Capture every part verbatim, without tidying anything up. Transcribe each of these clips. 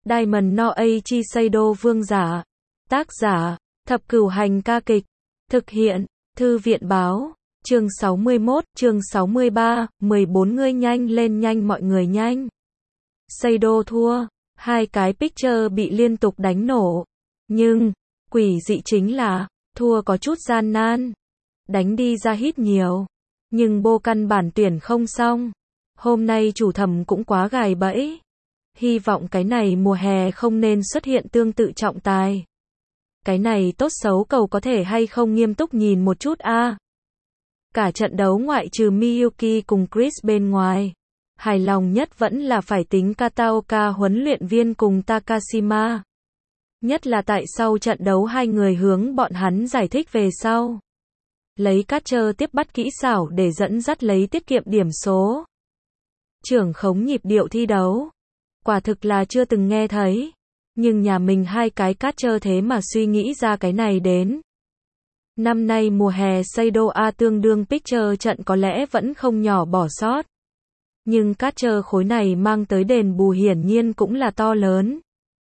Diamond no Eiichi Seido vương giả. Tác giả, Thập Cửu Hành ca kịch. Thực hiện, Thư viện báo. Chương sáu mươi mốt, chương sáu mươi ba, mười bốn ngươi nhanh lên nhanh mọi người nhanh. Seido thua, hai cái picture bị liên tục đánh nổ. Nhưng, quỷ dị chính là, thua có chút gian nan. Đánh đi ra hít nhiều. Nhưng bô căn bản tuyển không xong. Hôm nay chủ thẩm cũng quá gài bẫy. Hy vọng cái này mùa hè không nên xuất hiện tương tự trọng tài. Cái này tốt xấu cầu có thể hay không nghiêm túc nhìn một chút a. À. Cả trận đấu ngoại trừ Miyuki cùng Chris bên ngoài, hài lòng nhất vẫn là phải tính Kataoka huấn luyện viên cùng Takashima. Nhất là tại sau trận đấu hai người hướng bọn hắn giải thích về sau. Lấy catcher tiếp bắt kỹ xảo để dẫn dắt lấy tiết kiệm điểm số. Trưởng khống nhịp điệu thi đấu. Quả thực là chưa từng nghe thấy. Nhưng nhà mình hai cái catcher thế mà suy nghĩ ra cái này đến. Năm nay mùa hè Seido A tương đương pitcher trận có lẽ vẫn không nhỏ bỏ sót. Nhưng catcher khối này mang tới đền bù hiển nhiên cũng là to lớn.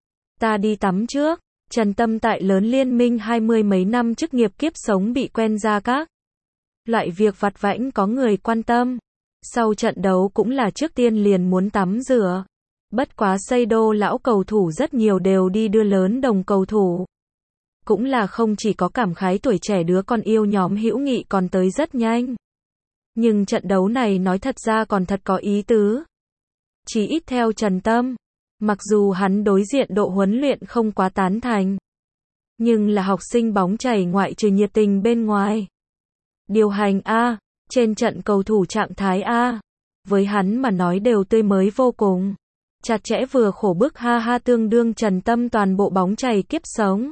Ta đi tắm trước. Trần Tâm tại lớn liên minh hai mươi mấy năm chức nghiệp kiếp sống bị quen ra các loại việc vặt vãnh có người quan tâm. Sau trận đấu cũng là trước tiên liền muốn tắm rửa. Bất quá Seido lão cầu thủ rất nhiều đều đi đưa lớn đồng cầu thủ. Cũng là không chỉ có cảm khái tuổi trẻ đứa con yêu nhóm hữu nghị còn tới rất nhanh. Nhưng trận đấu này nói thật ra còn thật có ý tứ. Chỉ ít theo Trần Tâm. Mặc dù hắn đối diện độ huấn luyện không quá tán thành. Nhưng là học sinh bóng chảy ngoại trừ nhiệt tình bên ngoài. Điều hành A, trên trận cầu thủ trạng thái A. Với hắn mà nói đều tươi mới vô cùng. Chặt chẽ vừa khổ bức ha ha tương đương Trần Tâm toàn bộ bóng chảy kiếp sống.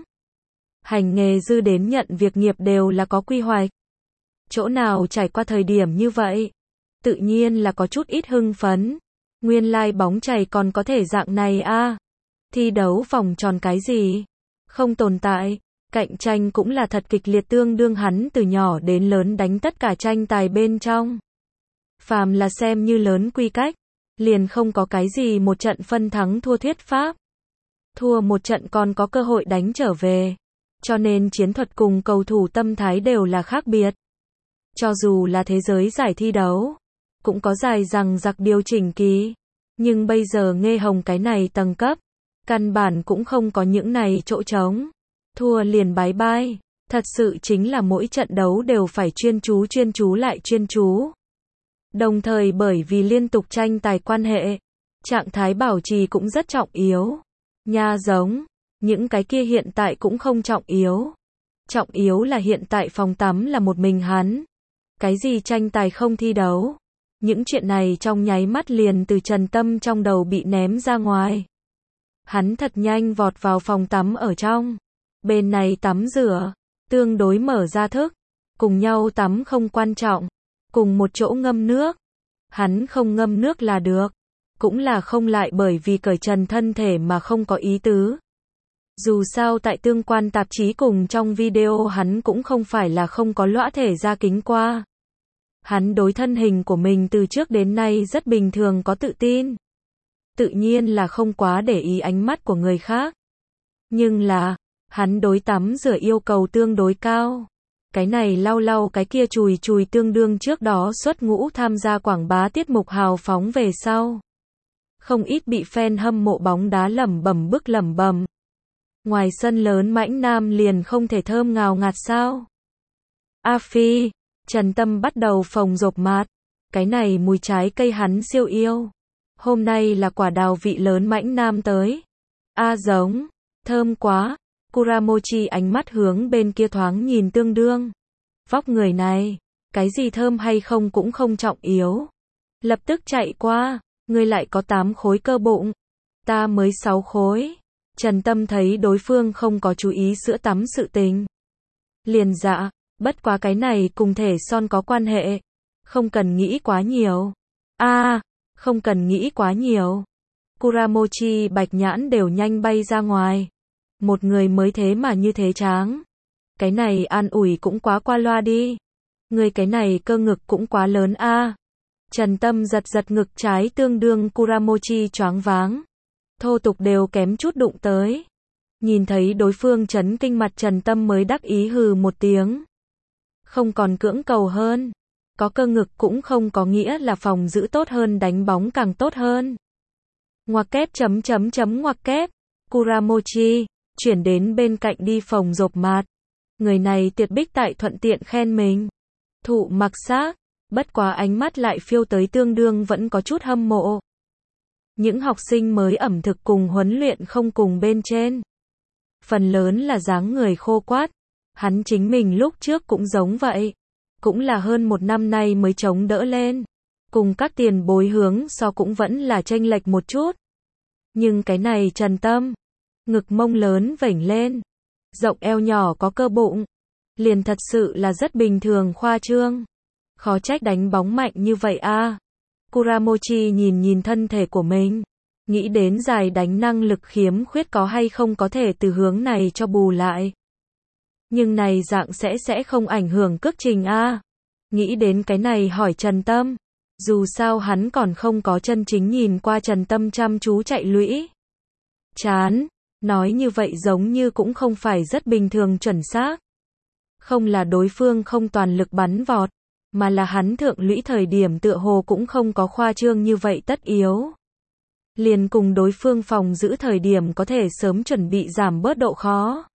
Hành nghề dư đến nhận việc nghiệp đều là có quy hoạch. Chỗ nào trải qua thời điểm như vậy. Tự nhiên là có chút ít hưng phấn. Nguyên lai like bóng chày còn có thể dạng này a. À. Thi đấu vòng tròn cái gì? Không tồn tại. Cạnh tranh cũng là thật kịch liệt tương đương hắn từ nhỏ đến lớn đánh tất cả tranh tài bên trong. Phàm là xem như lớn quy cách. Liền không có cái gì một trận phân thắng thua thuyết pháp. Thua một trận còn có cơ hội đánh trở về. Cho nên chiến thuật cùng cầu thủ tâm thái đều là khác biệt. Cho dù là thế giới giải thi đấu. Cũng có dài rằng giặc điều chỉnh kỳ. Nhưng bây giờ Nghê Hồng cái này tầng cấp. Căn bản cũng không có những này chỗ trống. Thua liền bái bai. Thật sự chính là mỗi trận đấu đều phải chuyên chú chuyên chú lại chuyên chú. Đồng thời bởi vì liên tục tranh tài quan hệ. Trạng thái bảo trì cũng rất trọng yếu. Nha giống. Những cái kia hiện tại cũng không trọng yếu. Trọng yếu là hiện tại phòng tắm là một mình hắn. Cái gì tranh tài không thi đấu. Những chuyện này trong nháy mắt liền từ Trần Tâm trong đầu bị ném ra ngoài. Hắn thật nhanh vọt vào phòng tắm ở trong. Bên này tắm rửa, tương đối mở ra thức. Cùng nhau tắm không quan trọng. Cùng một chỗ ngâm nước. Hắn không ngâm nước là được. Cũng là không lại bởi vì cởi trần thân thể mà không có ý tứ. Dù sao tại tương quan tạp chí cùng trong video hắn cũng không phải là không có lõa thể ra kính qua. Hắn đối thân hình của mình từ trước đến nay rất bình thường có tự tin. Tự nhiên là không quá để ý ánh mắt của người khác. Nhưng là, hắn đối tắm rửa yêu cầu tương đối cao. Cái này lau lau cái kia chùi chùi tương đương trước đó xuất ngũ tham gia quảng bá tiết mục hào phóng về sau. Không ít bị fan hâm mộ bóng đá lẩm bẩm bức lẩm bẩm. Ngoài sân lớn mãnh nam liền không thể thơm ngào ngạt sao? A Phi, Trần Tâm bắt đầu phồng rộp mát. Cái này mùi trái cây hắn siêu yêu. Hôm nay là quả đào vị lớn mãnh nam tới. A giống, thơm quá. Kuramochi ánh mắt hướng bên kia thoáng nhìn tương đương. Vóc người này, cái gì thơm hay không cũng không trọng yếu. Lập tức chạy qua, ngươi lại có tám khối cơ bụng. Ta mới sáu khối. Trần Tâm thấy đối phương không có chú ý sữa tắm sự tình. Liền dạ, bất quá cái này cùng thể son có quan hệ. Không cần nghĩ quá nhiều. A, à, không cần nghĩ quá nhiều. Kuramochi bạch nhãn đều nhanh bay ra ngoài. Một người mới thế mà như thế tráng. Cái này an ủi cũng quá qua loa đi. Người cái này cơ ngực cũng quá lớn a. À. Trần Tâm giật giật ngực trái tương đương Kuramochi choáng váng. thô tục đều kém chút đụng tới. Nhìn thấy đối phương chấn kinh mặt Trần Tâm mới đắc ý hừ một tiếng. Không còn cưỡng cầu hơn. Có cơ ngực cũng không có nghĩa là phòng giữ tốt hơn đánh bóng càng tốt hơn. Ngoặc kép chấm chấm chấm ngoặc kép. Kuramochi, chuyển đến bên cạnh đi phòng rộp mạt. Người này tuyệt bích tại thuận tiện khen mình. Thụ mặc xác, bất quá ánh mắt lại phiêu tới tương đương vẫn có chút hâm mộ. Những học sinh mới ẩm thực cùng huấn luyện không cùng bên trên. Phần lớn là dáng người khô quát. Hắn chính mình lúc trước cũng giống vậy. Cũng là hơn một năm nay mới chống đỡ lên. Cùng các tiền bối hướng so cũng vẫn là chênh lệch một chút. Nhưng cái này Trần Tâm, ngực mông lớn vểnh lên, rộng eo nhỏ có cơ bụng, liền thật sự là rất bình thường khoa trương. Khó trách đánh bóng mạnh như vậy a. À. Kuramochi nhìn nhìn thân thể của mình, nghĩ đến giải đánh năng lực khiếm khuyết có hay không có thể từ hướng này cho bù lại. Nhưng này dạng sẽ sẽ không ảnh hưởng cước trình a. À. Nghĩ đến cái này hỏi Trần Tâm. Dù sao hắn còn không có chân chính nhìn qua Trần Tâm chăm chú chạy lũy. Chán, nói như vậy giống như cũng không phải rất bình thường chuẩn xác. Không là đối phương không toàn lực bắn vọt, mà là hắn thượng lũy thời điểm tựa hồ cũng không có khoa trương như vậy tất yếu. Liền cùng đối phương phòng giữ thời điểm có thể sớm chuẩn bị giảm bớt độ khó.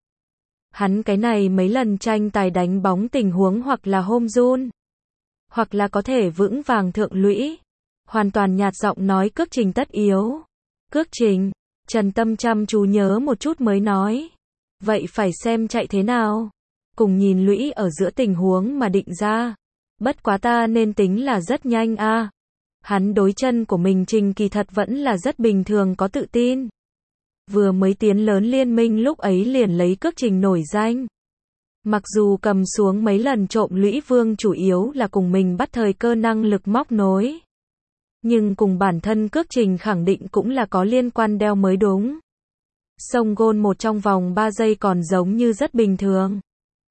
Hắn cái này mấy lần tranh tài đánh bóng tình huống hoặc là home run, hoặc là có thể vững vàng thượng lũy. Hoàn toàn nhạt giọng nói cước trình tất yếu. Cước trình, Trần Tâm chăm chú nhớ một chút mới nói. Vậy phải xem chạy thế nào. Cùng nhìn lũy ở giữa tình huống mà định ra. Bất quá ta nên tính là rất nhanh a. À. Hắn đối chân của mình trình kỳ thật vẫn là rất bình thường có tự tin. Vừa mới tiến lớn liên minh lúc ấy liền lấy cước trình nổi danh. Mặc dù cầm xuống mấy lần trộm lũy vương chủ yếu là cùng mình bắt thời cơ năng lực móc nối. Nhưng cùng bản thân cước trình khẳng định cũng là có liên quan đeo mới đúng. Sông gôn một trong vòng ba giây còn giống như rất bình thường.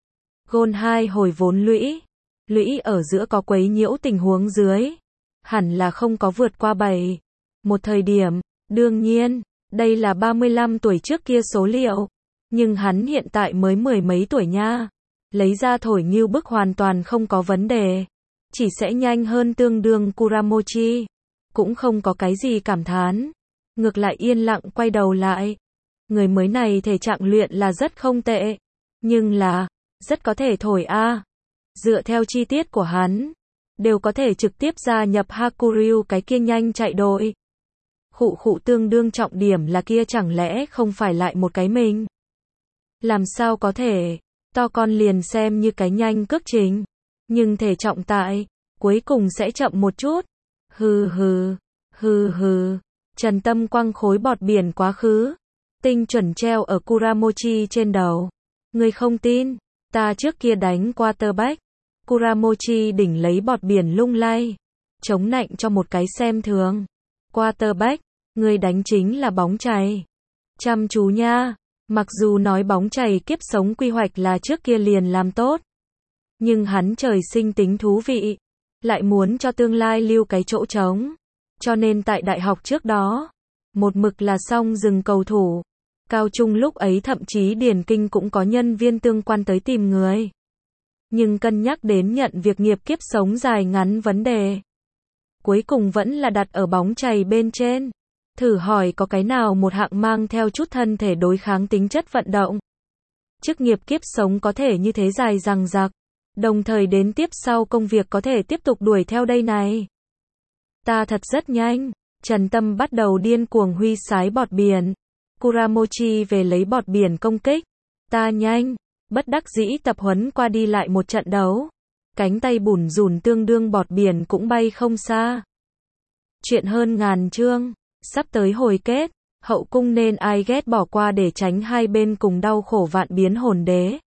Gôn hai hồi vốn lũy. Lũy ở giữa có quấy nhiễu tình huống dưới. Hẳn là không có vượt qua bảy. Một thời điểm, đương nhiên, đây là ba mươi lăm tuổi trước kia số liệu. Nhưng hắn hiện tại mới mười mấy tuổi nha. Lấy ra thổi như bức hoàn toàn không có vấn đề. Chỉ sẽ nhanh hơn tương đương Kuramochi. Cũng không có cái gì cảm thán. Ngược lại yên lặng quay đầu lại. Người mới này thể trạng luyện là rất không tệ. Nhưng là, rất có thể thổi a. À. Dựa theo chi tiết của hắn, đều có thể trực tiếp gia nhập Hakuryu cái kia nhanh chạy đội. Khụ khụ tương đương trọng điểm là kia chẳng lẽ không phải lại một cái mình. Làm sao có thể, to con liền xem như cái nhanh cước trình. Nhưng thể trọng tại, cuối cùng sẽ chậm một chút. Hừ hừ, hừ hừ, Trần Tâm quăng khối bọt biển quá khứ. Tinh chuẩn treo ở Kuramochi trên đầu. Ngươi không tin, ta trước kia đánh quarterback. Kuramochi đỉnh lấy bọt biển lung lay. Chống nạnh cho một cái xem thường. Quarterback, ngươi đánh chính là bóng chày. Chăm chú nha. Mặc dù nói bóng chày kiếp sống quy hoạch là trước kia liền làm tốt. Nhưng hắn trời sinh tính thú vị. Lại muốn cho tương lai lưu cái chỗ trống. Cho nên tại đại học trước đó, một mực là song rừng cầu thủ. Cao trung lúc ấy thậm chí điển kinh cũng có nhân viên tương quan tới tìm người. Nhưng cân nhắc đến nhận việc nghiệp kiếp sống dài ngắn vấn đề. Cuối cùng vẫn là đặt ở bóng chày bên trên. Thử hỏi có cái nào một hạng mang theo chút thân thể đối kháng tính chất vận động. Chức nghiệp kiếp sống có thể như thế dài dằng dặc. Đồng thời đến tiếp sau công việc có thể tiếp tục đuổi theo đây này. Ta thật rất nhanh. Trần Tâm bắt đầu điên cuồng huy sái bọt biển. Kuramochi về lấy bọt biển công kích. Ta nhanh. Bất đắc dĩ tập huấn qua đi lại một trận đấu. Cánh tay bủn rủn tương đương bọt biển cũng bay không xa. Chuyện hơn ngàn chương. Sắp tới hồi kết. Hậu cung nên ai ghét bỏ qua để tránh hai bên cùng đau khổ vạn biến hồn đế.